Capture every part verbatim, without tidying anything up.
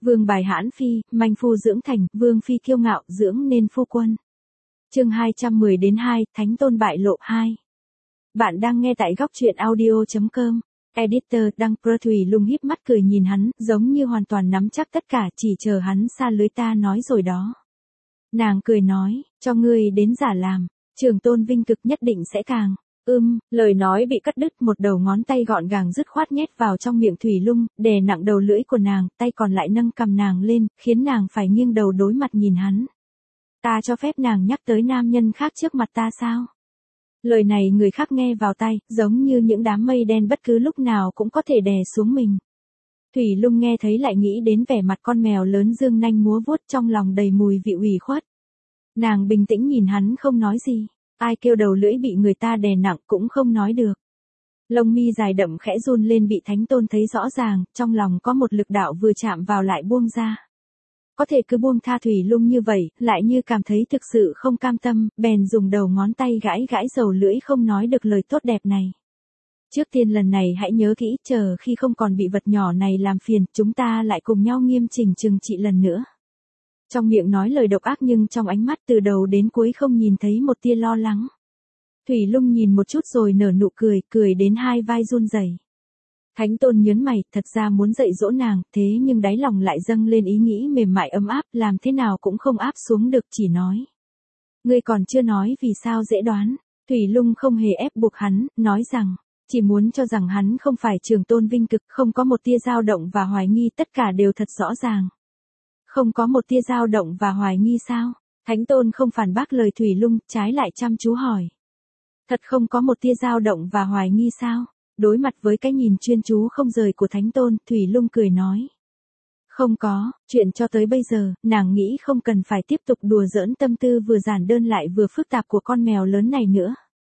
Vương bài hãn phi, manh phu dưỡng thành, vương phi kiêu ngạo, dưỡng nên phu quân. Chương hai trăm mười đến hai, Thánh Tôn bại lộ hai. Bạn đang nghe tại góc truyện audio chấm com. Editor Đăng Pro. Thủy Lung híp mắt cười nhìn hắn, giống như hoàn toàn nắm chắc tất cả, chỉ chờ hắn xa lưới ta nói rồi đó. Nàng cười nói, cho ngươi đến giả làm, Trường Tôn vinh cực nhất định sẽ càng. Ưm, lời nói bị cắt đứt, một đầu ngón tay gọn gàng dứt khoát nhét vào trong miệng Thủy Lung, đè nặng đầu lưỡi của nàng, tay còn lại nâng cầm nàng lên, khiến nàng phải nghiêng đầu đối mặt nhìn hắn. Ta cho phép nàng nhắc tới nam nhân khác trước mặt ta sao? Lời này người khác nghe vào tai, giống như những đám mây đen bất cứ lúc nào cũng có thể đè xuống mình. Thủy Lung nghe thấy lại nghĩ đến vẻ mặt con mèo lớn dương nanh múa vuốt, trong lòng đầy mùi vị ủy khuất. Nàng bình tĩnh nhìn hắn không nói gì. Ai kêu đầu lưỡi bị người ta đè nặng cũng không nói được. Lông mi dài đậm khẽ run lên, bị Thánh Tôn thấy rõ ràng, trong lòng có một lực đạo vừa chạm vào lại buông ra. Có thể cứ buông tha Thủy Lung như vậy, lại như cảm thấy thực sự không cam tâm, bèn dùng đầu ngón tay gãi gãi dầu lưỡi không nói được lời tốt đẹp này. Trước tiên lần này hãy nhớ kỹ, chờ khi không còn bị vật nhỏ này làm phiền, chúng ta lại cùng nhau nghiêm chỉnh trừng trị lần nữa. Trong miệng nói lời độc ác nhưng trong ánh mắt từ đầu đến cuối không nhìn thấy một tia lo lắng. Thủy Lung nhìn một chút rồi nở nụ cười, cười đến hai vai run rẩy. Thánh Tôn nhớn mày, thật ra muốn dạy dỗ nàng, thế nhưng đáy lòng lại dâng lên ý nghĩ mềm mại ấm áp, làm thế nào cũng không áp xuống được, chỉ nói. Ngươi còn chưa nói vì sao dễ đoán. Thủy Lung không hề ép buộc hắn, nói rằng, chỉ muốn cho rằng hắn không phải Trường Tôn vinh cực, không có một tia dao động và hoài nghi, tất cả đều thật rõ ràng. Không có một tia dao động và hoài nghi sao? Thánh Tôn không phản bác lời Thủy Lung, trái lại chăm chú hỏi. Thật không có một tia dao động và hoài nghi sao? Đối mặt với cái nhìn chuyên chú không rời của Thánh Tôn, Thủy Lung cười nói. Không có, chuyện cho tới bây giờ, nàng nghĩ không cần phải tiếp tục đùa giỡn tâm tư vừa giản đơn lại vừa phức tạp của con mèo lớn này nữa.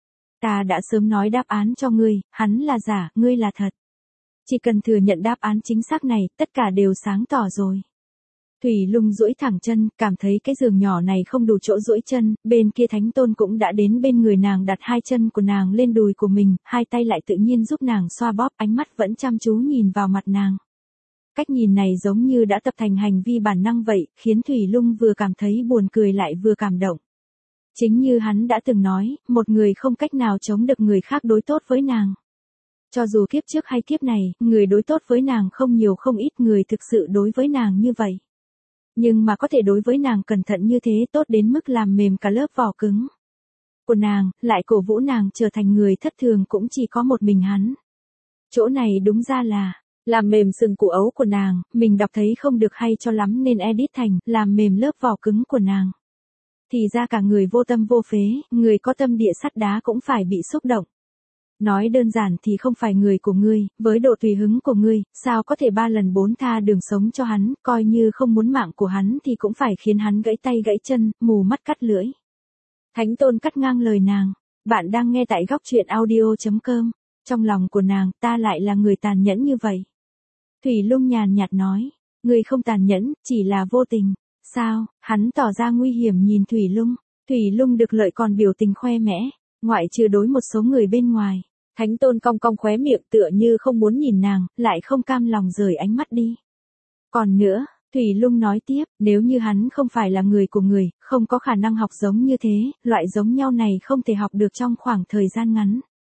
Ta đã sớm nói đáp án cho ngươi, hắn là giả, ngươi là thật. Chỉ cần thừa nhận đáp án chính xác này, tất cả đều sáng tỏ rồi. Thủy Lung duỗi thẳng chân, cảm thấy cái giường nhỏ này không đủ chỗ duỗi chân, bên kia Thánh Tôn cũng đã đến bên người nàng, đặt hai chân của nàng lên đùi của mình, hai tay lại tự nhiên giúp nàng xoa bóp, ánh mắt vẫn chăm chú nhìn vào mặt nàng. Cách nhìn này giống như đã tập thành hành vi bản năng vậy, khiến Thủy Lung vừa cảm thấy buồn cười lại vừa cảm động. Chính như hắn đã từng nói, một người không cách nào chống được người khác đối tốt với nàng. Cho dù kiếp trước hay kiếp này, người đối tốt với nàng không nhiều không ít, người thực sự đối với nàng như vậy. Nhưng mà có thể đối với nàng cẩn thận như thế, tốt đến mức làm mềm cả lớp vỏ cứng của nàng, lại cổ vũ nàng trở thành người thất thường cũng chỉ có một mình hắn. Chỗ này đúng ra là, làm mềm sừng củ ấu của nàng, mình đọc thấy không được hay cho lắm nên edit thành, làm mềm lớp vỏ cứng của nàng. Thì ra cả người vô tâm vô phế, người có tâm địa sắt đá cũng phải bị xúc động. Nói đơn giản thì không phải người của ngươi, với độ tùy hứng của ngươi, sao có thể ba lần bốn tha đường sống cho hắn, coi như không muốn mạng của hắn thì cũng phải khiến hắn gãy tay gãy chân, mù mắt cắt lưỡi. Thánh Tôn cắt ngang lời nàng, bạn đang nghe tại góc truyện audio chấm com, trong lòng của nàng, ta lại là người tàn nhẫn như vậy. Thủy Lung nhàn nhạt nói, ngươi không tàn nhẫn, chỉ là vô tình. Sao? Hắn tỏ ra nguy hiểm nhìn Thủy Lung, Thủy Lung được lợi còn biểu tình khoe mẽ, ngoại trừ đối một số người bên ngoài. Thánh Tôn cong cong khóe miệng tựa như không muốn nhìn nàng, lại không cam lòng rời ánh mắt đi. Còn nữa, Thủy Lung nói tiếp, nếu như hắn không phải là người của người, không có khả năng học giống như thế, loại giống nhau này không thể học được trong khoảng thời gian ngắn.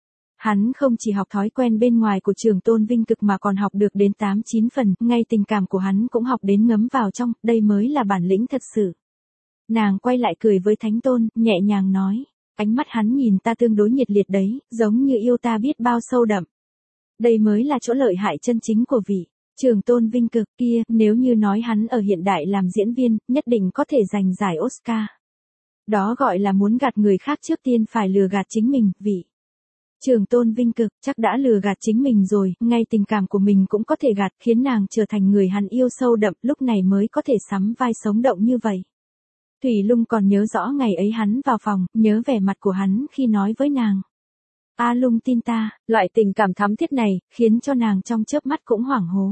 Hắn không chỉ học thói quen bên ngoài của Trường Tôn vinh cực mà còn học được đến tám chín phần, ngay tình cảm của hắn cũng học đến ngấm vào trong, đây mới là bản lĩnh thật sự. Nàng quay lại cười với Thánh Tôn, nhẹ nhàng nói. Ánh mắt hắn nhìn ta tương đối nhiệt liệt đấy, giống như yêu ta biết bao sâu đậm. Đây mới là chỗ lợi hại chân chính của vị Trường Tôn vinh cực kia, nếu như nói hắn ở hiện đại làm diễn viên, nhất định có thể giành giải Oscar. Đó gọi là muốn gạt người khác trước tiên phải lừa gạt chính mình, vị Trường Tôn vinh cực chắc đã lừa gạt chính mình rồi, ngay tình cảm của mình cũng có thể gạt, khiến nàng trở thành người hắn yêu sâu đậm, lúc này mới có thể sắm vai sống động như vậy. Thủy Lung còn nhớ rõ ngày ấy hắn vào phòng, nhớ vẻ mặt của hắn khi nói với nàng. A Lung tin ta, loại tình cảm thắm thiết này, khiến cho nàng trong chớp mắt cũng hoảng hố.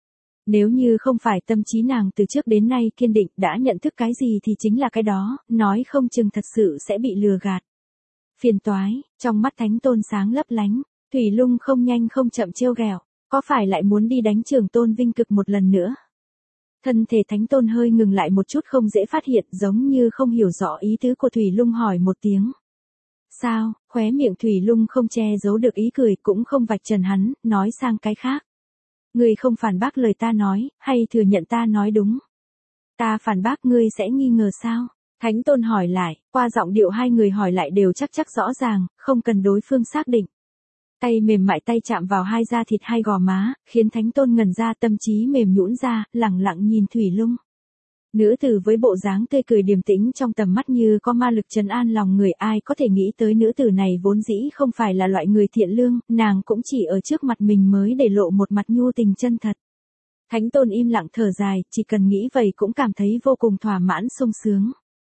Nếu như không phải tâm trí nàng từ trước đến nay kiên định, đã nhận thức cái gì thì chính là cái đó, nói không chừng thật sự sẽ bị lừa gạt. Phiền toái, trong mắt Thánh Tôn sáng lấp lánh, Thủy Lung không nhanh không chậm trêu ghẹo, có phải lại muốn đi đánh Trường Tôn vinh cực một lần nữa? Thân thể Thánh Tôn hơi ngừng lại một chút không dễ phát hiện giống như không hiểu rõ ý tứ của Thủy Lung hỏi một tiếng. Sao, khóe miệng Thủy Lung không che giấu được ý cười cũng không vạch trần hắn, nói sang cái khác. Ngươi không phản bác lời ta nói, hay thừa nhận ta nói đúng? Ta phản bác ngươi sẽ nghi ngờ sao? Thánh Tôn hỏi lại, qua giọng điệu hai người hỏi lại đều chắc chắc rõ ràng, không cần đối phương xác định. Tay mềm mại tay chạm vào hai da thịt hai gò má, khiến Thánh Tôn ngẩn ra tâm trí mềm nhũn ra, lẳng lặng nhìn Thủy Lung. Nữ tử với bộ dáng tươi cười điềm tĩnh trong tầm mắt như có ma lực trấn an lòng người, ai có thể nghĩ tới nữ tử này vốn dĩ không phải là loại người thiện lương, nàng cũng chỉ ở trước mặt mình mới để lộ một mặt nhu tình chân thật. Thánh Tôn im lặng thở dài, chỉ cần nghĩ vậy cũng cảm thấy vô cùng thỏa mãn sung sướng.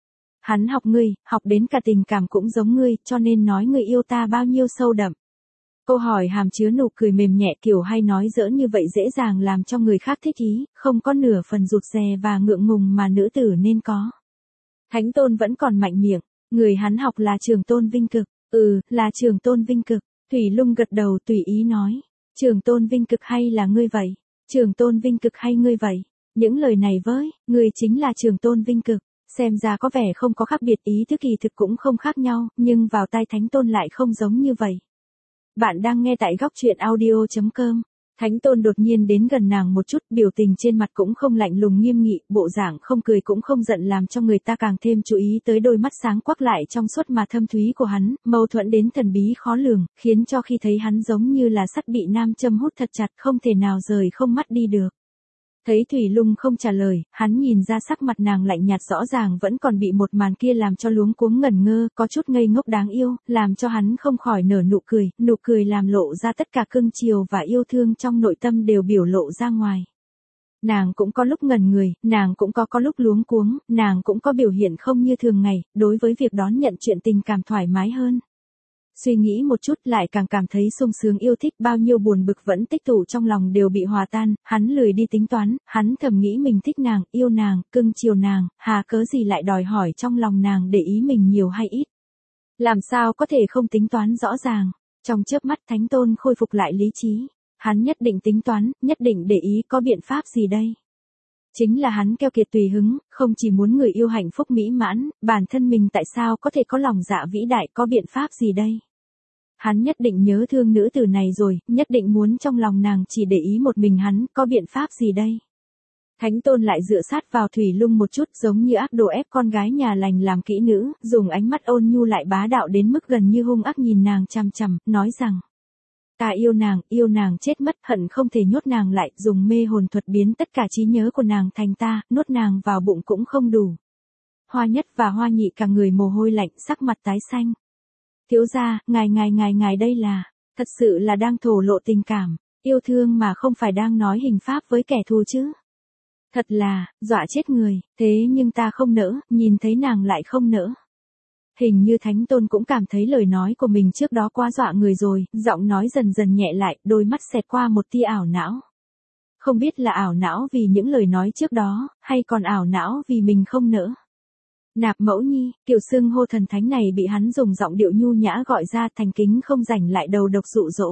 Hắn học ngươi, học đến cả tình cảm cũng giống ngươi, cho nên nói ngươi yêu ta bao nhiêu sâu đậm. Câu hỏi hàm chứa nụ cười mềm nhẹ kiểu hay nói giỡn như vậy dễ dàng làm cho người khác thích ý, không có nửa phần rụt rè và ngượng ngùng mà nữ tử nên có. Thánh Tôn vẫn còn mạnh miệng, người hắn học là Trường Tôn Vinh Cực, ừ, là Trường Tôn Vinh Cực. Thủy Lung gật đầu tùy ý nói, Trường Tôn Vinh Cực hay là ngươi vậy? Trường Tôn Vinh Cực hay ngươi vậy? Những lời này với, ngươi chính là Trường Tôn Vinh Cực. Xem ra có vẻ không có khác biệt, ý thức kỳ thực cũng không khác nhau, nhưng vào tai Thánh Tôn lại không giống như vậy. Bạn đang nghe tại góc truyện audio chấm com. Thánh Tôn đột nhiên đến gần nàng một chút, biểu tình trên mặt cũng không lạnh lùng nghiêm nghị, bộ dạng không cười cũng không giận làm cho người ta càng thêm chú ý tới đôi mắt sáng quắc lại trong suốt mà thâm thúy của hắn, mâu thuẫn đến thần bí khó lường, khiến cho khi thấy hắn giống như là sắt bị nam châm hút thật chặt không thể nào rời không mắt đi được. Thấy Thủy Lung không trả lời, hắn nhìn ra sắc mặt nàng lạnh nhạt rõ ràng vẫn còn bị một màn kia làm cho luống cuống ngẩn ngơ, có chút ngây ngốc đáng yêu, làm cho hắn không khỏi nở nụ cười, nụ cười làm lộ ra tất cả cưng chiều và yêu thương trong nội tâm đều biểu lộ ra ngoài. Nàng cũng có lúc ngẩn người, nàng cũng có có lúc luống cuống, nàng cũng có biểu hiện không như thường ngày, đối với việc đón nhận chuyện tình cảm thoải mái hơn. Suy nghĩ một chút lại càng cảm thấy sung sướng yêu thích, bao nhiêu buồn bực vẫn tích tụ trong lòng đều bị hòa tan, hắn lười đi tính toán, hắn thầm nghĩ mình thích nàng, yêu nàng, cưng chiều nàng, hà cớ gì lại đòi hỏi trong lòng nàng để ý mình nhiều hay ít. Làm sao có thể không tính toán rõ ràng, trong chớp mắt Thánh Tôn khôi phục lại lý trí, hắn nhất định tính toán, nhất định để ý, có biện pháp gì đây? Chính là hắn keo kiệt tùy hứng, không chỉ muốn người yêu hạnh phúc mỹ mãn, bản thân mình tại sao có thể có lòng dạ vĩ đại, có biện pháp gì đây? Hắn nhất định nhớ thương nữ tử này rồi, nhất định muốn trong lòng nàng chỉ để ý một mình hắn, có biện pháp gì đây? Thánh Tôn lại dựa sát vào Thủy Lung một chút giống như ác đồ ép con gái nhà lành làm kỹ nữ, dùng ánh mắt ôn nhu lại bá đạo đến mức gần như hung ác nhìn nàng chằm chằm, nói rằng. Ta yêu nàng, yêu nàng chết mất, hận không thể nhốt nàng lại, dùng mê hồn thuật biến tất cả trí nhớ của nàng thành ta, nuốt nàng vào bụng cũng không đủ. Hoa Nhất và Hoa Nhị cả người mồ hôi lạnh, sắc mặt tái xanh. Thiếu gia, ngài ngài ngài ngài đây là, thật sự là đang thổ lộ tình cảm, yêu thương mà không phải đang nói hình pháp với kẻ thù chứ. Thật là, dọa chết người, thế nhưng ta không nỡ, nhìn thấy nàng lại không nỡ. Hình như Thánh Tôn cũng cảm thấy lời nói của mình trước đó quá dọa người rồi, giọng nói dần dần nhẹ lại, đôi mắt xẹt qua một tia ảo não. Không biết là ảo não vì những lời nói trước đó, hay còn ảo não vì mình không nỡ. Nạp Mẫu Nhi, kiểu xưng hô thần thánh này bị hắn dùng giọng điệu nhu nhã gọi ra, thành kính không rảnh lại đầu độc dụ dỗ.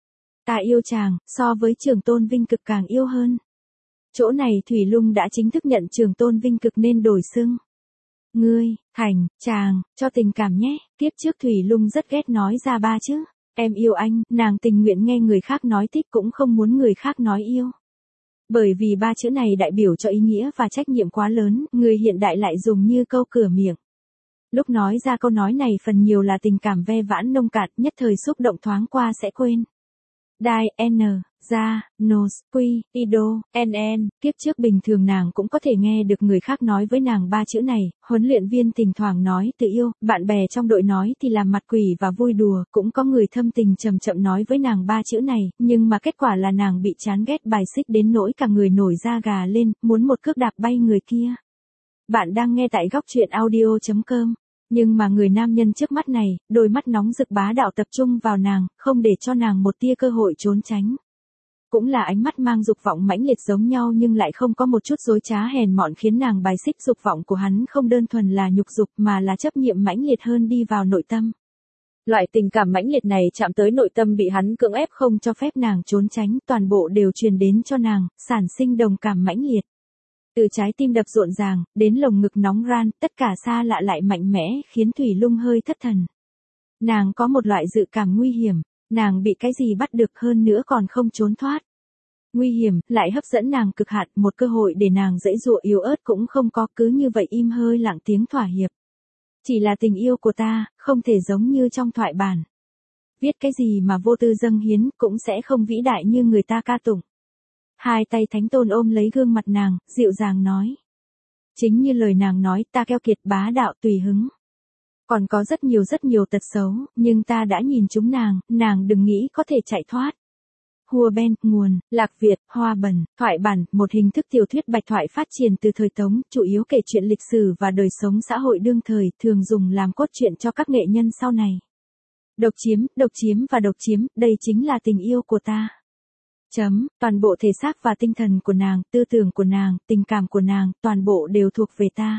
Ta yêu chàng, so với Trường Tôn Vinh Cực càng yêu hơn. Chỗ này Thủy Lung đã chính thức nhận Trường Tôn Vinh Cực nên đổi xưng. Ngươi, thành, chàng, cho tình cảm nhé, tiếp trước Thủy Lung rất ghét nói ra ba chữ. Em yêu anh, nàng tình nguyện nghe người khác nói thích cũng không muốn người khác nói yêu. Bởi vì ba chữ này đại biểu cho ý nghĩa và trách nhiệm quá lớn, người hiện đại lại dùng như câu cửa miệng. Lúc nói ra câu nói này phần nhiều là tình cảm ve vãn nông cạn, nhất thời xúc động thoáng qua sẽ quên. Đai, N, Ra, Nos, Quy, Ido, N N, kiếp trước bình thường nàng cũng có thể nghe được người khác nói với nàng ba chữ này, huấn luyện viên thỉnh thoảng nói tự yêu, bạn bè trong đội nói thì làm mặt quỷ và vui đùa, cũng có người thâm tình chậm chậm nói với nàng ba chữ này, nhưng mà kết quả là nàng bị chán ghét bài xích đến nỗi cả người nổi da gà lên, muốn một cước đạp bay người kia. Bạn đang nghe tại góc truyện audio chấm com. Nhưng mà người nam nhân trước mắt này, đôi mắt nóng rực bá đạo tập trung vào nàng, không để cho nàng một tia cơ hội trốn tránh. Cũng là ánh mắt mang dục vọng mãnh liệt giống nhau nhưng lại không có một chút dối trá hèn mọn khiến nàng bài xích. Dục vọng của hắn không đơn thuần là nhục dục mà là chấp niệm mãnh liệt hơn đi vào nội tâm. Loại tình cảm mãnh liệt này chạm tới nội tâm bị hắn cưỡng ép không cho phép nàng trốn tránh, toàn bộ đều truyền đến cho nàng, sản sinh đồng cảm mãnh liệt. Từ trái tim đập rộn ràng, đến lồng ngực nóng ran, tất cả xa lạ lại mạnh mẽ, khiến Thủy Lung hơi thất thần. Nàng có một loại dự cảm nguy hiểm, nàng bị cái gì bắt được hơn nữa còn không trốn thoát. Nguy hiểm, lại hấp dẫn nàng cực hạn, một cơ hội để nàng giãy giụa yếu ớt cũng không có, cứ như vậy im hơi lặng tiếng thỏa hiệp. Chỉ là tình yêu của ta, không thể giống như trong thoại bản. Viết cái gì mà vô tư dâng hiến, cũng sẽ không vĩ đại như người ta ca tụng. Hai tay Thánh Tôn ôm lấy gương mặt nàng, dịu dàng nói. Chính như lời nàng nói, ta keo kiệt bá đạo tùy hứng. Còn có rất nhiều rất nhiều tật xấu, nhưng ta đã nhìn chúng nàng, nàng đừng nghĩ có thể chạy thoát. Hùa Ben, nguồn, Lạc Việt, Hoa Bần, thoại bản, một hình thức tiểu thuyết bạch thoại phát triển từ thời Tống, chủ yếu kể chuyện lịch sử và đời sống xã hội đương thời, thường dùng làm cốt truyện cho các nghệ nhân sau này. Độc chiếm, độc chiếm và độc chiếm, đây chính là tình yêu của ta. Chấm, toàn bộ thể xác và tinh thần của nàng, tư tưởng của nàng, tình cảm của nàng, toàn bộ đều thuộc về ta.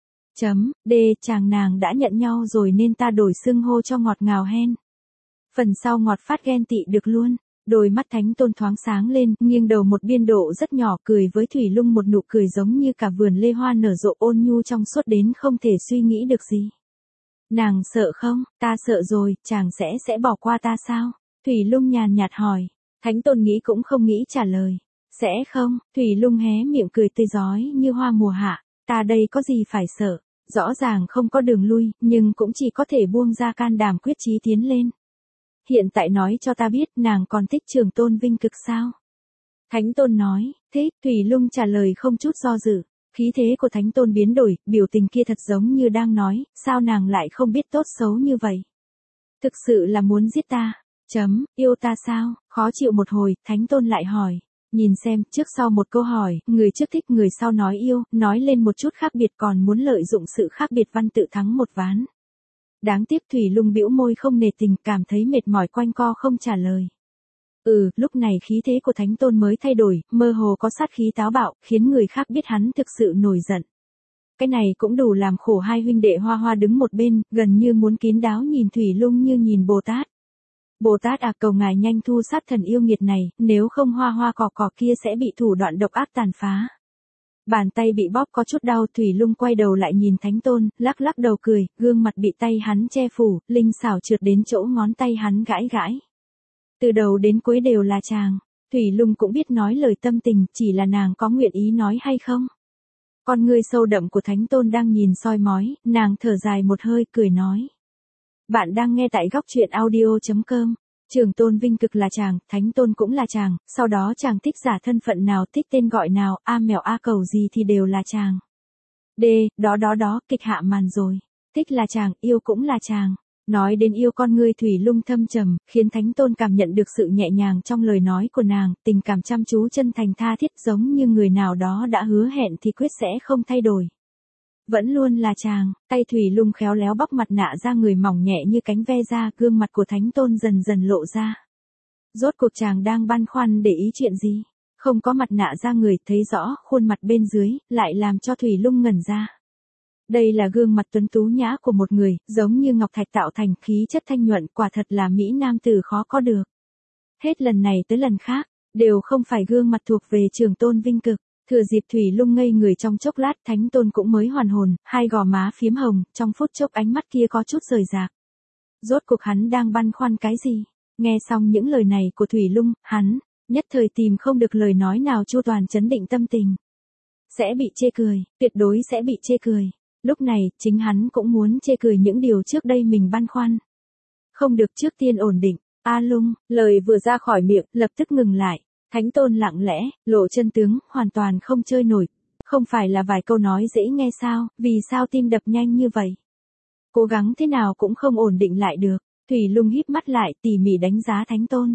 Chấm, D, chàng nàng đã nhận nhau rồi nên ta đổi xưng hô cho ngọt ngào hen. Phần sau ngọt phát ghen tị được luôn. Đôi mắt Thánh Tôn thoáng sáng lên, nghiêng đầu một biên độ rất nhỏ, cười với Thủy Lung một nụ cười giống như cả vườn lê hoa nở rộ ôn nhu trong suốt đến không thể suy nghĩ được gì. Nàng sợ không? Ta sợ rồi, chàng sẽ sẽ bỏ qua ta sao? Thủy Lung nhàn nhạt hỏi. Thánh Tôn nghĩ cũng không nghĩ trả lời. Sẽ không? Thủy Lung hé miệng cười tươi rói như hoa mùa hạ. Ta đây có gì phải sợ? Rõ ràng không có đường lui, nhưng cũng chỉ có thể buông ra can đảm quyết chí tiến lên. Hiện tại nói cho ta biết nàng còn thích Trường Tôn Vinh Cực sao? Thánh Tôn nói, thích, Thủy Lung trả lời không chút do dự. Khí thế của Thánh Tôn biến đổi, biểu tình kia thật giống như đang nói, sao nàng lại không biết tốt xấu như vậy? Thực sự là muốn giết ta. Chấm, yêu ta sao? Khó chịu một hồi, Thánh Tôn lại hỏi. Nhìn xem, trước sau một câu hỏi, người trước thích người sau nói yêu, nói lên một chút khác biệt còn muốn lợi dụng sự khác biệt văn tự thắng một ván. Đáng tiếc Thủy Lung bĩu môi không nề tình, cảm thấy mệt mỏi quanh co không trả lời. Ừ, lúc này khí thế của Thánh Tôn mới thay đổi, mơ hồ có sát khí táo bạo, khiến người khác biết hắn thực sự nổi giận. Cái này cũng đủ làm khổ hai huynh đệ Hoa Hoa đứng một bên, gần như muốn kín đáo nhìn Thủy Lung như nhìn Bồ Tát. Bồ Tát à, cầu ngài nhanh thu sát thần yêu nghiệt này, nếu không Hoa Hoa cỏ cỏ kia sẽ bị thủ đoạn độc ác tàn phá. Bàn tay bị bóp có chút đau, Thủy Lung quay đầu lại nhìn Thánh Tôn, lắc lắc đầu cười, gương mặt bị tay hắn che phủ, linh xảo trượt đến chỗ ngón tay hắn gãi gãi. Từ đầu đến cuối đều là chàng. Thủy Lung cũng biết nói lời tâm tình, chỉ là nàng có nguyện ý nói hay không. Con ngươi sâu đậm của Thánh Tôn đang nhìn soi mói, nàng thở dài một hơi, cười nói. Bạn đang nghe tại góc truyện audio chấm com. Trường Tôn Vinh Cực là chàng, Thánh Tôn cũng là chàng, sau đó chàng thích giả thân phận nào, thích tên gọi nào, a mèo a cầu gì thì đều là chàng. D, đó đó đó, kịch hạ màn rồi. Thích là chàng, yêu cũng là chàng. Nói đến yêu, con ngươi Thủy Lung thâm trầm, khiến Thánh Tôn cảm nhận được sự nhẹ nhàng trong lời nói của nàng, tình cảm chăm chú chân thành tha thiết giống như người nào đó đã hứa hẹn thì quyết sẽ không thay đổi. Vẫn luôn là chàng, tay Thủy Lung khéo léo bóc mặt nạ ra người mỏng nhẹ như cánh ve da, gương mặt của Thánh Tôn dần dần lộ ra. Rốt cuộc chàng đang băn khoăn để ý chuyện gì? Không có mặt nạ ra người, thấy rõ khuôn mặt bên dưới, lại làm cho Thủy Lung ngẩn ra. Đây là gương mặt tuấn tú nhã của một người, giống như ngọc thạch tạo thành, khí chất thanh nhuận, quả thật là mỹ nam tử khó có được. Hết lần này tới lần khác, đều không phải gương mặt thuộc về Trường Tôn Vinh Cực. Thừa dịp Thủy Lung ngây người trong chốc lát, Thánh Tôn cũng mới hoàn hồn, hai gò má phiếm hồng, trong phút chốc ánh mắt kia có chút rời rạc. Rốt cuộc hắn đang băn khoăn cái gì? Nghe xong những lời này của Thủy Lung, hắn nhất thời tìm không được lời nói nào chu toàn chấn định tâm tình. Sẽ bị chê cười, tuyệt đối sẽ bị chê cười. Lúc này, chính hắn cũng muốn chê cười những điều trước đây mình băn khoăn. Không được, trước tiên ổn định. A Lung, lời vừa ra khỏi miệng, lập tức ngừng lại. Thánh Tôn lặng lẽ, lộ chân tướng, hoàn toàn không chơi nổi. Không phải là vài câu nói dễ nghe sao, vì sao tim đập nhanh như vậy? Cố gắng thế nào cũng không ổn định lại được. Thủy Lung híp mắt lại, tỉ mỉ đánh giá Thánh Tôn.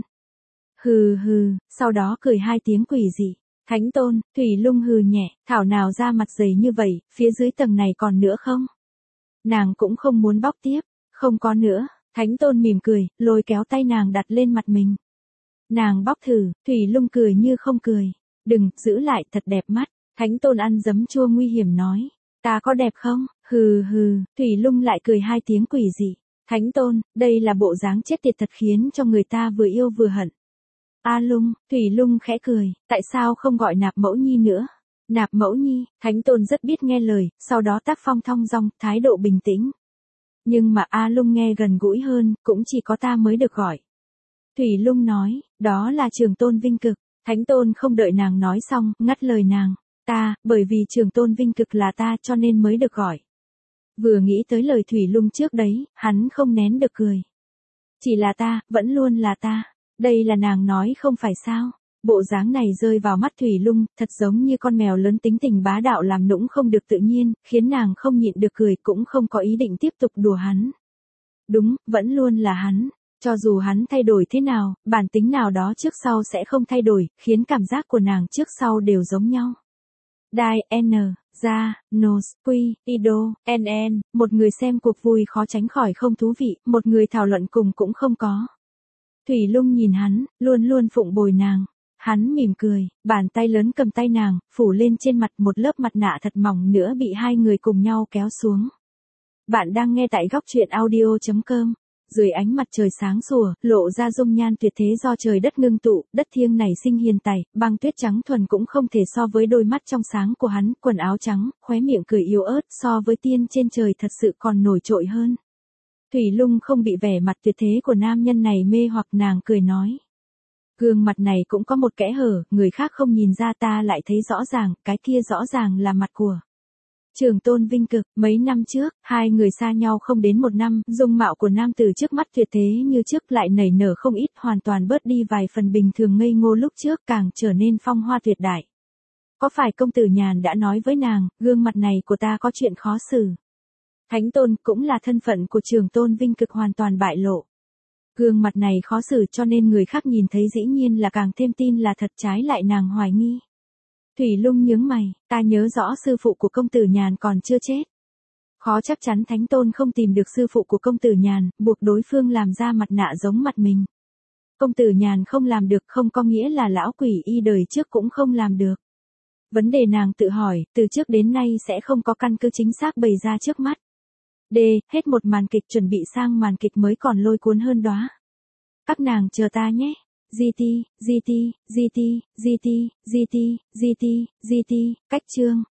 Hừ hừ, sau đó cười hai tiếng quỷ dị. Thánh Tôn, Thủy Lung hừ nhẹ, thảo nào da mặt dày như vậy, phía dưới tầng này còn nữa không? Nàng cũng không muốn bóc tiếp, không có nữa. Thánh Tôn mỉm cười, lôi kéo tay nàng đặt lên mặt mình. Nàng bóc thử, Thủy Lung cười như không cười. Đừng, giữ lại, thật đẹp mắt. Thánh Tôn ăn giấm chua nguy hiểm nói. Ta có đẹp không? Hừ hừ, Thủy Lung lại cười hai tiếng quỷ dị. Thánh Tôn, đây là bộ dáng chết tiệt thật khiến cho người ta vừa yêu vừa hận. A Lung, Thủy Lung khẽ cười, tại sao không gọi nạp mẫu nhi nữa? Nạp mẫu nhi, Thánh Tôn rất biết nghe lời, sau đó tác phong thong dong, thái độ bình tĩnh. Nhưng mà A Lung nghe gần gũi hơn, cũng chỉ có ta mới được gọi. Thủy Lung nói, đó là Trường Tôn Vinh Cực. Thánh Tôn không đợi nàng nói xong, ngắt lời nàng. Ta, bởi vì Trường Tôn Vinh Cực là ta cho nên mới được gọi. Vừa nghĩ tới lời Thủy Lung trước đấy, hắn không nén được cười. Chỉ là ta, vẫn luôn là ta. Đây là nàng nói không phải sao. Bộ dáng này rơi vào mắt Thủy Lung, thật giống như con mèo lớn tính tình bá đạo làm nũng không được tự nhiên, khiến nàng không nhịn được cười cũng không có ý định tiếp tục đùa hắn. Đúng, vẫn luôn là hắn. Cho dù hắn thay đổi thế nào, bản tính nào đó trước sau sẽ không thay đổi, khiến cảm giác của nàng trước sau đều giống nhau. Đai, N, Ra, Nos, Quy, Ido, N N, một người xem cuộc vui khó tránh khỏi không thú vị, một người thảo luận cùng cũng không có. Thủy Lung nhìn hắn, luôn luôn phụng bồi nàng. Hắn mỉm cười, bàn tay lớn cầm tay nàng, phủ lên trên mặt một lớp mặt nạ thật mỏng nữa bị hai người cùng nhau kéo xuống. Bạn đang nghe tại góc truyện audio chấm com. Dưới ánh mặt trời sáng sủa, lộ ra dung nhan tuyệt thế do trời đất ngưng tụ, đất thiêng này sinh hiền tài, băng tuyết trắng thuần cũng không thể so với đôi mắt trong sáng của hắn, quần áo trắng, khóe miệng cười yếu ớt, so với tiên trên trời thật sự còn nổi trội hơn. Thủy Lung không bị vẻ mặt tuyệt thế của nam nhân này mê hoặc, nàng cười nói. Gương mặt này cũng có một kẽ hở, người khác không nhìn ra ta lại thấy rõ ràng, cái kia rõ ràng là mặt của Trường Tôn Vinh Cực. Mấy năm trước, hai người xa nhau không đến một năm, dung mạo của nam tử trước mắt tuyệt thế như trước lại nảy nở không ít, hoàn toàn bớt đi vài phần bình thường ngây ngô lúc trước, càng trở nên phong hoa tuyệt đại. Có phải công tử Nhàn đã nói với nàng, gương mặt này của ta có chuyện khó xử. Thánh Tôn cũng là thân phận của Trường Tôn Vinh Cực hoàn toàn bại lộ. Gương mặt này khó xử cho nên người khác nhìn thấy dĩ nhiên là càng thêm tin là thật, trái lại nàng hoài nghi. Thủy Lung nhướng mày, ta nhớ rõ sư phụ của công tử Nhàn còn chưa chết. Khó chắc chắn Thánh Tôn không tìm được sư phụ của công tử Nhàn, buộc đối phương làm ra mặt nạ giống mặt mình. Công tử Nhàn không làm được không có nghĩa là lão quỷ y đời trước cũng không làm được. Vấn đề nàng tự hỏi, từ trước đến nay sẽ không có căn cứ chính xác bày ra trước mắt. D. Hết một màn kịch chuẩn bị sang màn kịch mới còn lôi cuốn hơn đóa. Các nàng chờ ta nhé. giê tê, giê tê, giê tê, giê tê, giê tê, giê tê, giê tê, cách chương.